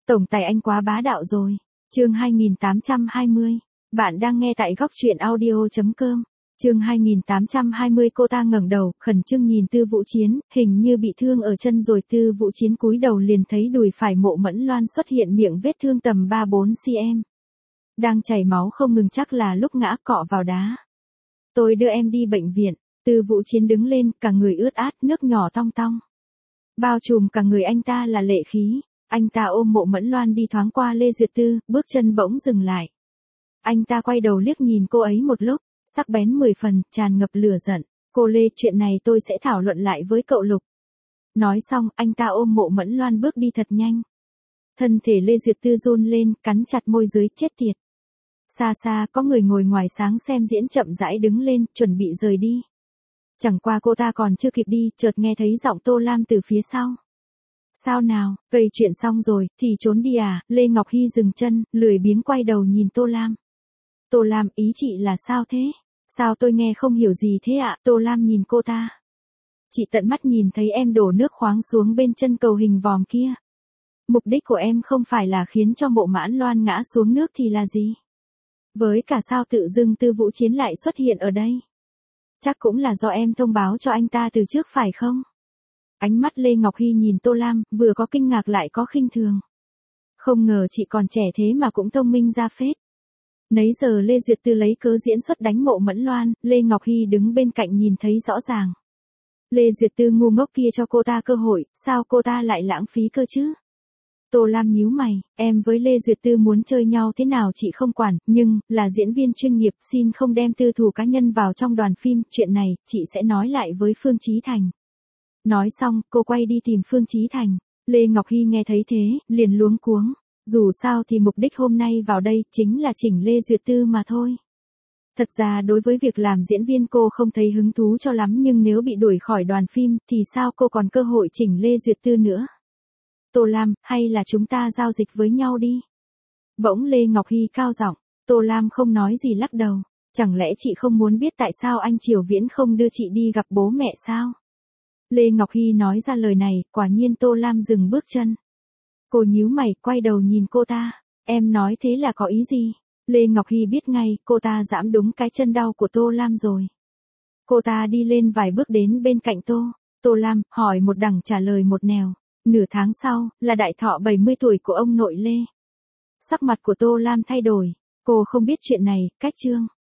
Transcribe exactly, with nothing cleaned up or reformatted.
Tổng tài anh quá bá đạo rồi. Chương hai nghìn tám trăm hai mươi. Bạn đang nghe tại góc truyện audio chấm com. Chương hai nghìn tám trăm hai mươi. Cô ta ngẩng đầu, khẩn trương nhìn Tư Vũ Chiến, hình như bị thương ở chân rồi. Tư Vũ Chiến cúi đầu liền thấy đùi phải Mộ Mẫn Loan xuất hiện miệng vết thương tầm ba bốn xăng-ti-mét. Đang chảy máu không ngừng, chắc là lúc ngã cọ vào đá. Tôi đưa em đi bệnh viện. Tư Vũ Chiến đứng lên, cả người ướt át, nước nhỏ tong tong. Bao trùm cả người anh ta là lệ khí. Anh ta ôm Mộ Mẫn Loan đi thoáng qua Lê Duyệt Tư, bước chân bỗng dừng lại. Anh ta quay đầu liếc nhìn cô ấy một lúc, sắc bén mười phần, tràn ngập lửa giận. Cô Lê, chuyện này tôi sẽ thảo luận lại với cậu Lục. Nói xong, anh ta ôm Mộ Mẫn Loan bước đi thật nhanh. Thân thể Lê Duyệt Tư run lên, cắn chặt môi dưới, chết tiệt. Xa xa, có người ngồi ngoài sáng xem diễn chậm rãi đứng lên, chuẩn bị rời đi. Chẳng qua cô ta còn chưa kịp đi, chợt nghe thấy giọng Tô Lam từ phía sau. Sao nào, gây chuyện xong rồi, thì trốn đi à? Lê Ngọc Hy dừng chân, lười biếng quay đầu nhìn Tô Lam. Tô Lam, ý chị là sao thế? Sao tôi nghe không hiểu gì thế ạ? Tô Lam nhìn cô ta. Chị tận mắt nhìn thấy em đổ nước khoáng xuống bên chân cầu hình vòm kia. Mục đích của em không phải là khiến cho Mộ Mãn Loan ngã xuống nước thì là gì? Với cả sao tự dưng Tư Vũ Chiến lại xuất hiện ở đây? Chắc cũng là do em thông báo cho anh ta từ trước phải không? Ánh mắt Lê Ngọc Hy nhìn Tô Lam, vừa có kinh ngạc lại có khinh thường. Không ngờ chị còn trẻ thế mà cũng thông minh ra phết. Nấy giờ Lê Duyệt Tư lấy cớ diễn xuất đánh Mộ Mẫn Loan, Lê Ngọc Hy đứng bên cạnh nhìn thấy rõ ràng. Lê Duyệt Tư ngu ngốc kia cho cô ta cơ hội, sao cô ta lại lãng phí cơ chứ? Tô Lam nhíu mày, em với Lê Duyệt Tư muốn chơi nhau thế nào chị không quản, nhưng, là diễn viên chuyên nghiệp, xin không đem tư thù cá nhân vào trong đoàn phim, chuyện này, chị sẽ nói lại với Phương Chí Thành. Nói xong, cô quay đi tìm Phương Chí Thành. Lê Ngọc Hy nghe thấy thế, liền luống cuống. Dù sao thì mục đích hôm nay vào đây, chính là chỉnh Lê Duyệt Tư mà thôi. Thật ra đối với việc làm diễn viên cô không thấy hứng thú cho lắm, nhưng nếu bị đuổi khỏi đoàn phim, thì sao cô còn cơ hội chỉnh Lê Duyệt Tư nữa. Tô Lam, hay là chúng ta giao dịch với nhau đi. Bỗng Lê Ngọc Hy cao giọng. Tô Lam không nói gì lắc đầu. Chẳng lẽ chị không muốn biết tại sao anh Triều Viễn không đưa chị đi gặp bố mẹ sao? Lê Ngọc Hy nói ra lời này, quả nhiên Tô Lam dừng bước chân. Cô nhíu mày, quay đầu nhìn cô ta. Em nói thế là có ý gì? Lê Ngọc Hy biết ngay, cô ta giẫm đúng cái chân đau của Tô Lam rồi. Cô ta đi lên vài bước đến bên cạnh Tô. Tô Lam, hỏi một đằng trả lời một nẻo. Nửa tháng sau, là đại thọ bảy mươi tuổi của ông nội Lê. Sắc mặt của Tô Lam thay đổi. Cô không biết chuyện này, cách chương.